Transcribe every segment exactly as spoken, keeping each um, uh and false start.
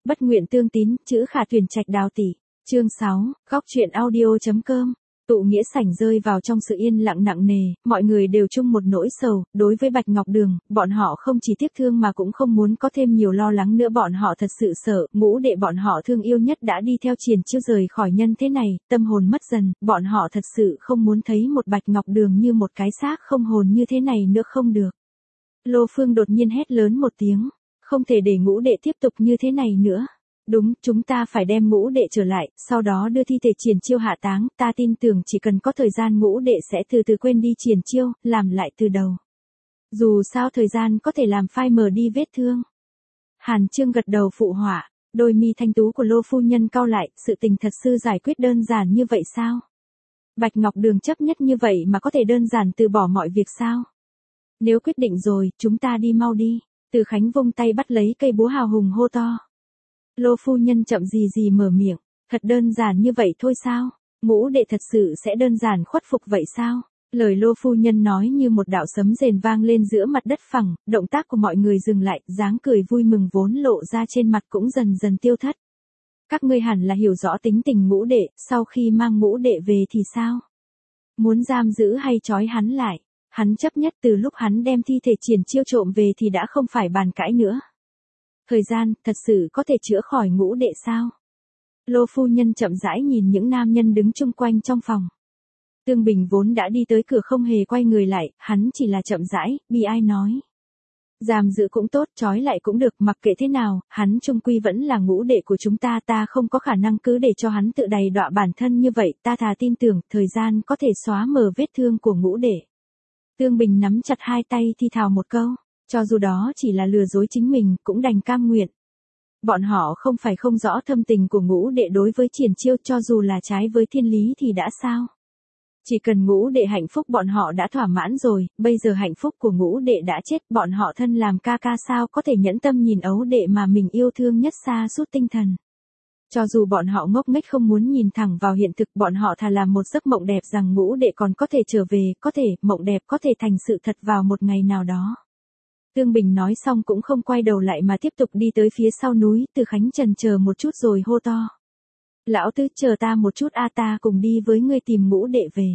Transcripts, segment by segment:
bất nguyện tương tín, chữ khả tuyển trạch đào tỷ. Chương sáu, góc truyện audio.com. Tụ nghĩa sảnh rơi vào trong sự yên lặng nặng nề, mọi người đều chung một nỗi sầu, đối với Bạch Ngọc Đường, bọn họ không chỉ tiếc thương mà cũng không muốn có thêm nhiều lo lắng nữa, bọn họ thật sự sợ, ngũ đệ bọn họ thương yêu nhất đã đi theo Triển Chiêu rời khỏi nhân thế này, tâm hồn mất dần, bọn họ thật sự không muốn thấy một Bạch Ngọc Đường như một cái xác không hồn như thế này nữa không được. Lô Phương đột nhiên hét lớn một tiếng, không thể để ngũ đệ tiếp tục như thế này nữa. Đúng, chúng ta phải đem ngũ đệ trở lại, sau đó đưa thi thể Triển Chiêu hạ táng, ta tin tưởng chỉ cần có thời gian ngũ đệ sẽ từ từ quên đi Triển Chiêu, làm lại từ đầu. Dù sao thời gian có thể làm phai mờ đi vết thương. Hàn Chương gật đầu phụ họa, đôi mi thanh tú của Lô phu nhân cau lại, sự tình thật sự giải quyết đơn giản như vậy sao? Bạch Ngọc Đường chấp nhất như vậy mà có thể đơn giản từ bỏ mọi việc sao? Nếu quyết định rồi, chúng ta đi mau đi. Từ Khánh vung tay bắt lấy cây búa hào hùng hô to. Lô phu nhân chậm gì gì mở miệng, thật đơn giản như vậy thôi sao? Ngũ đệ thật sự sẽ đơn giản khuất phục vậy sao? Lời Lô phu nhân nói như một đạo sấm rền vang lên giữa mặt đất phẳng, động tác của mọi người dừng lại, dáng cười vui mừng vốn lộ ra trên mặt cũng dần dần tiêu thất. Các ngươi hẳn là hiểu rõ tính tình ngũ đệ, sau khi mang ngũ đệ về thì sao? Muốn giam giữ hay trói hắn lại? Hắn chấp nhất từ lúc hắn đem thi thể Triển Chiêu trộm về thì đã không phải bàn cãi nữa. Thời gian, thật sự có thể chữa khỏi ngũ đệ sao? Lô phu nhân chậm rãi nhìn những nam nhân đứng chung quanh trong phòng. Tương Bình vốn đã đi tới cửa không hề quay người lại, hắn chỉ là chậm rãi, bi ai nói. Giam giữ cũng tốt, trói lại cũng được, mặc kệ thế nào, hắn chung quy vẫn là ngũ đệ của chúng ta, ta không có khả năng cứ để cho hắn tự đầy đọa bản thân như vậy, ta thà tin tưởng, thời gian có thể xóa mờ vết thương của ngũ đệ. Tương Bình nắm chặt hai tay thi thào một câu. Cho dù đó chỉ là lừa dối chính mình, cũng đành cam nguyện. Bọn họ không phải không rõ thâm tình của ngũ đệ đối với Triển Chiêu, cho dù là trái với thiên lý thì đã sao? Chỉ cần ngũ đệ hạnh phúc bọn họ đã thỏa mãn rồi, bây giờ hạnh phúc của ngũ đệ đã chết, bọn họ thân làm ca ca sao có thể nhẫn tâm nhìn ấu đệ mà mình yêu thương nhất xa suốt tinh thần. Cho dù bọn họ ngốc nghếch không muốn nhìn thẳng vào hiện thực, bọn họ thà làm một giấc mộng đẹp rằng ngũ đệ còn có thể trở về, có thể, mộng đẹp có thể thành sự thật vào một ngày nào đó. Tương Bình nói xong cũng không quay đầu lại mà tiếp tục đi tới phía sau núi, Từ Khánh chần chờ một chút rồi hô to. Lão Tứ, chờ ta một chút a, ta cùng đi với ngươi tìm ngũ đệ về.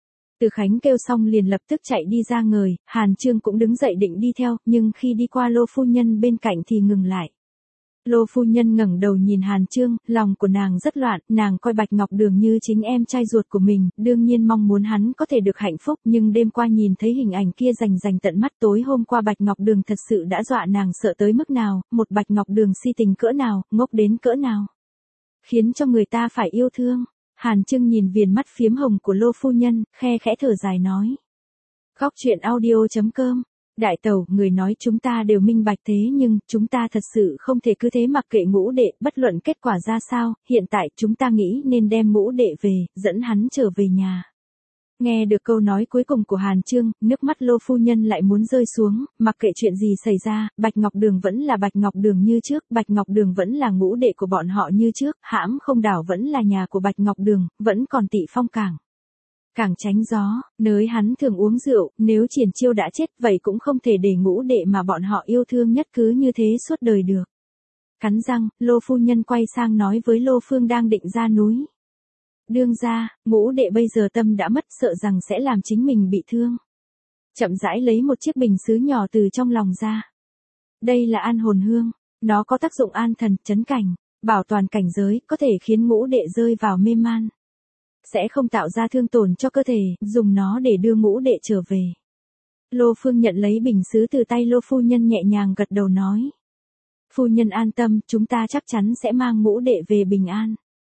Từ Khánh kêu xong liền lập tức chạy đi ra ngời, Hàn Chương cũng đứng dậy định đi theo, nhưng khi đi qua Lô phu nhân bên cạnh thì ngừng lại. Lô phu nhân ngẩng đầu nhìn Hàn Chương, lòng của nàng rất loạn, nàng coi Bạch Ngọc Đường như chính em trai ruột của mình, đương nhiên mong muốn hắn có thể được hạnh phúc, nhưng đêm qua nhìn thấy hình ảnh kia rành rành tận mắt, tối hôm qua Bạch Ngọc Đường thật sự đã dọa nàng sợ tới mức nào, một Bạch Ngọc Đường si tình cỡ nào, ngốc đến cỡ nào. Khiến cho người ta phải yêu thương. Hàn Chương nhìn viền mắt phiếm hồng của Lô phu nhân, khe khẽ thở dài nói. Góc truyện audio.com. Đại tẩu, người nói chúng ta đều minh bạch thế nhưng, chúng ta thật sự không thể cứ thế mặc kệ ngũ đệ, bất luận kết quả ra sao, hiện tại chúng ta nghĩ nên đem ngũ đệ về, dẫn hắn trở về nhà. Nghe được câu nói cuối cùng của Hàn Chương, nước mắt Lô phu nhân lại muốn rơi xuống, mặc kệ chuyện gì xảy ra, Bạch Ngọc Đường vẫn là Bạch Ngọc Đường như trước, Bạch Ngọc Đường vẫn là ngũ đệ của bọn họ như trước, hãm không đảo vẫn là nhà của Bạch Ngọc Đường, vẫn còn Tị Phong Cảng. Càng tránh gió, nơi hắn thường uống rượu, nếu Triển Chiêu đã chết vậy cũng không thể để ngũ đệ mà bọn họ yêu thương nhất cứ như thế suốt đời được. Cắn răng, Lô phu nhân quay sang nói với Lô Phương đang định ra núi. Đương ra, ngũ đệ bây giờ tâm đã mất, sợ rằng sẽ làm chính mình bị thương. Chậm rãi lấy một chiếc bình sứ nhỏ từ trong lòng ra. Đây là an hồn hương, nó có tác dụng an thần, trấn cảnh, bảo toàn cảnh giới, có thể khiến ngũ đệ rơi vào mê man. Sẽ không tạo ra thương tổn cho cơ thể, dùng nó để đưa ngũ đệ trở về. Lô Phương nhận lấy bình sứ từ tay Lô phu nhân nhẹ nhàng gật đầu nói. Phu nhân an tâm, chúng ta chắc chắn sẽ mang ngũ đệ về bình an.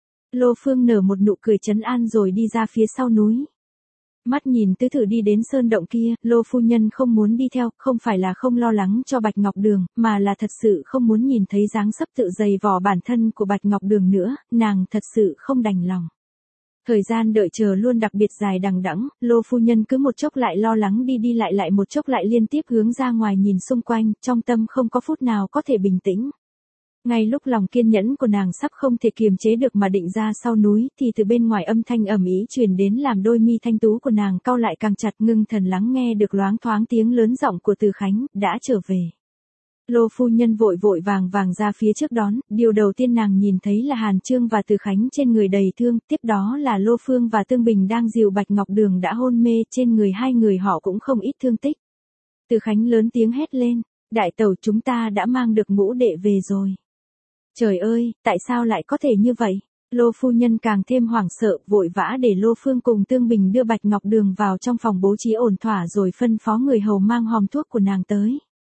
Lô Phương nở một nụ cười trấn an rồi đi ra phía sau núi. Mắt nhìn Tứ Thử đi đến sơn động kia, Lô phu nhân không muốn đi theo, không phải là không lo lắng cho Bạch Ngọc Đường, mà là thật sự không muốn nhìn thấy dáng sấp tự dày vò bản thân của Bạch Ngọc Đường nữa, nàng thật sự không đành lòng. Thời gian đợi chờ luôn đặc biệt dài đằng đẵng, Lô phu nhân cứ một chốc lại lo lắng đi đi lại lại một chốc lại liên tiếp hướng ra ngoài nhìn xung quanh, trong tâm không có phút nào có thể bình tĩnh. Ngay lúc lòng kiên nhẫn của nàng sắp không thể kiềm chế được mà định ra sau núi, thì từ bên ngoài âm thanh ầm ĩ truyền đến làm đôi mi thanh tú của nàng cau lại càng chặt, ngưng thần lắng nghe được loáng thoáng tiếng lớn giọng của Từ Khánh, đã trở về. Lô phu nhân vội vội vàng vàng ra phía trước đón, điều đầu tiên nàng nhìn thấy là Hàn Chương và Từ Khánh trên người đầy thương, tiếp đó là Lô Phương và Tương Bình đang dìu Bạch Ngọc Đường đã hôn mê, trên người hai người họ cũng không ít thương tích. Từ Khánh lớn tiếng hét lên, đại tẩu chúng ta đã mang được ngũ đệ về rồi. Trời ơi, tại sao lại có thể như vậy? Lô phu nhân càng thêm hoảng sợ, vội vã để Lô Phương cùng Tương Bình đưa Bạch Ngọc Đường vào trong phòng bố trí ổn thỏa rồi phân phó người hầu mang hòm thuốc của nàng tới.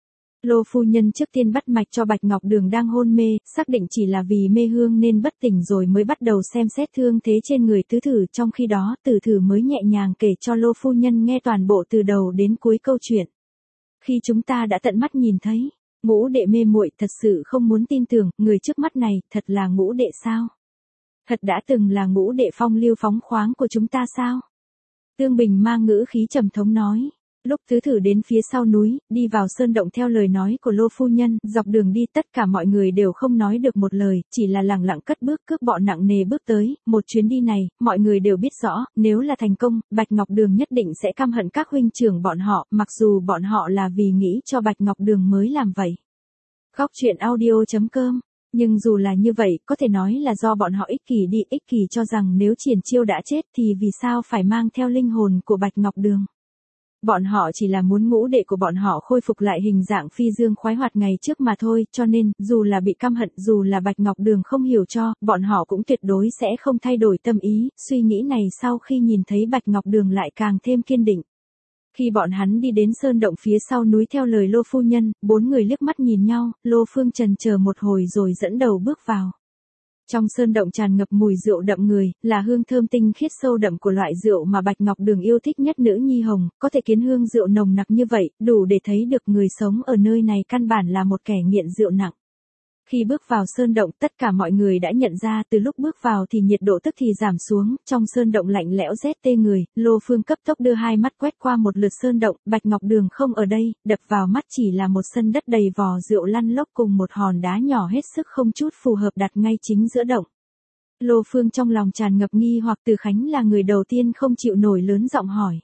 Lô phu nhân trước tiên bắt mạch cho Bạch Ngọc Đường đang hôn mê, xác định chỉ là vì mê hương nên bất tỉnh rồi mới bắt đầu xem xét thương thế trên người tứ thử. Trong khi đó Tử Thử mới nhẹ nhàng kể cho Lô phu nhân nghe toàn bộ từ đầu đến cuối câu chuyện. Khi chúng ta đã tận mắt nhìn thấy, ngũ đệ mê muội, thật sự không muốn tin tưởng, người trước mắt này, thật là ngũ đệ sao? Thật đã từng là ngũ đệ phong lưu phóng khoáng của chúng ta sao? Tương Bình mang ngữ khí trầm thống nói. Lúc tứ thử đến phía sau núi, đi vào sơn động theo lời nói của Lô phu nhân, dọc đường đi tất cả mọi người đều không nói được một lời, chỉ là lẳng lặng cất bước cước bọ nặng nề bước tới. Một chuyến đi này, mọi người đều biết rõ, nếu là thành công, Bạch Ngọc Đường nhất định sẽ căm hận các huynh trưởng bọn họ, mặc dù bọn họ là vì nghĩ cho Bạch Ngọc Đường mới làm vậy. Góc truyện audio chấm com. Nhưng dù là như vậy, có thể nói là do bọn họ ích kỷ đi, ích kỷ cho rằng nếu Triển Chiêu đã chết thì vì sao phải mang theo linh hồn của Bạch Ngọc Đường. Bọn họ chỉ là muốn ngũ đệ của bọn họ khôi phục lại hình dạng phi dương khoái hoạt ngày trước mà thôi, cho nên, dù là bị căm hận, dù là Bạch Ngọc Đường không hiểu cho, bọn họ cũng tuyệt đối sẽ không thay đổi tâm ý. Suy nghĩ này sau khi nhìn thấy Bạch Ngọc Đường lại càng thêm kiên định. Khi bọn hắn đi đến sơn động phía sau núi theo lời Lô phu nhân, bốn người liếc mắt nhìn nhau, Lô Phương chần chờ một hồi rồi dẫn đầu bước vào. Trong sơn động tràn ngập mùi rượu đậm người, là hương thơm tinh khiết sâu đậm của loại rượu mà Bạch Ngọc Đường yêu thích nhất nữ nhi hồng, có thể khiến hương rượu nồng nặc như vậy, đủ để thấy được người sống ở nơi này căn bản là một kẻ nghiện rượu nặng. Khi bước vào sơn động, tất cả mọi người đã nhận ra từ lúc bước vào thì nhiệt độ tức thì giảm xuống, trong sơn động lạnh lẽo rét tê người. Lô Phương cấp tốc đưa hai mắt quét qua một lượt sơn động, Bạch Ngọc Đường không ở đây, đập vào mắt chỉ là một sân đất đầy vò rượu lăn lóc cùng một hòn đá nhỏ hết sức không chút phù hợp đặt ngay chính giữa động. Lô Phương trong lòng tràn ngập nghi hoặc. Từ Khánh là người đầu tiên không chịu nổi lớn giọng hỏi.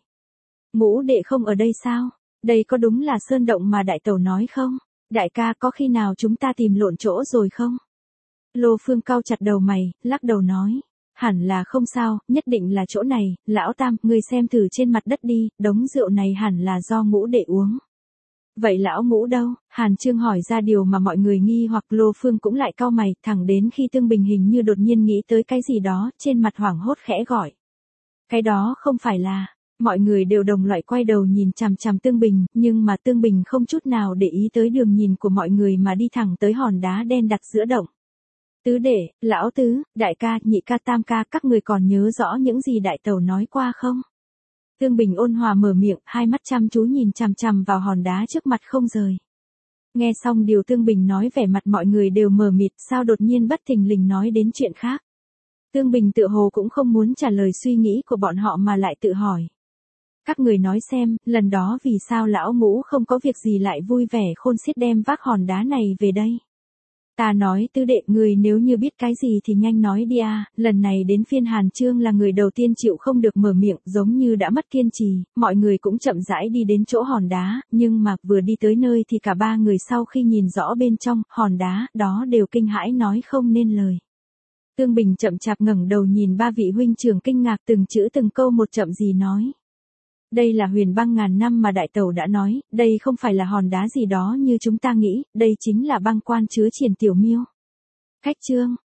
Ngũ đệ không ở đây sao? Đây có đúng là sơn động mà đại tẩu nói không? Đại ca, có khi nào chúng ta tìm lộn chỗ rồi không? Lô Phương cau chặt đầu mày, lắc đầu nói. Hẳn là không sao, nhất định là chỗ này. Lão Tam, ngươi xem thử trên mặt đất đi, đống rượu này hẳn là do ngũ đệ uống. Vậy lão ngũ đâu? Hàn Chương hỏi ra điều mà mọi người nghi hoặc. Lô Phương cũng lại cau mày, thẳng đến khi Tương Bình hình như đột nhiên nghĩ tới cái gì đó, trên mặt hoảng hốt khẽ gọi. Cái đó không phải là... Mọi người đều đồng loại quay đầu nhìn chằm chằm Tương Bình, nhưng mà Tương Bình không chút nào để ý tới đường nhìn của mọi người mà đi thẳng tới hòn đá đen đặt giữa động. Tứ đệ, lão tứ, đại ca, nhị ca, tam ca, các người còn nhớ rõ những gì đại tẩu nói qua không? Tương Bình ôn hòa mở miệng, hai mắt chăm chú nhìn chằm chằm vào hòn đá trước mặt không rời. Nghe xong điều Tương Bình nói, vẻ mặt mọi người đều mờ mịt, sao đột nhiên bất thình lình nói đến chuyện khác. Tương Bình tựa hồ cũng không muốn trả lời suy nghĩ của bọn họ mà lại tự hỏi. Các người nói xem, lần đó vì sao lão ngũ không có việc gì lại vui vẻ khôn xiết đem vác hòn đá này về đây? Ta nói tứ đệ, người nếu như biết cái gì thì nhanh nói đi à. Lần này đến phiên Hàn Chương là người đầu tiên chịu không được mở miệng, giống như đã mất kiên trì. Mọi người cũng chậm rãi đi đến chỗ hòn đá, nhưng mà vừa đi tới nơi thì cả ba người sau khi nhìn rõ bên trong hòn đá đó đều kinh hãi nói không nên lời. Tương Bình chậm chạp ngẩng đầu nhìn ba vị huynh trưởng kinh ngạc, từng chữ từng câu một chậm gì nói. Đây là huyền băng ngàn năm mà đại tẩu đã nói, đây không phải là hòn đá gì đó như chúng ta nghĩ, đây chính là băng quan chứa Triển Tiểu Miêu. Cách chương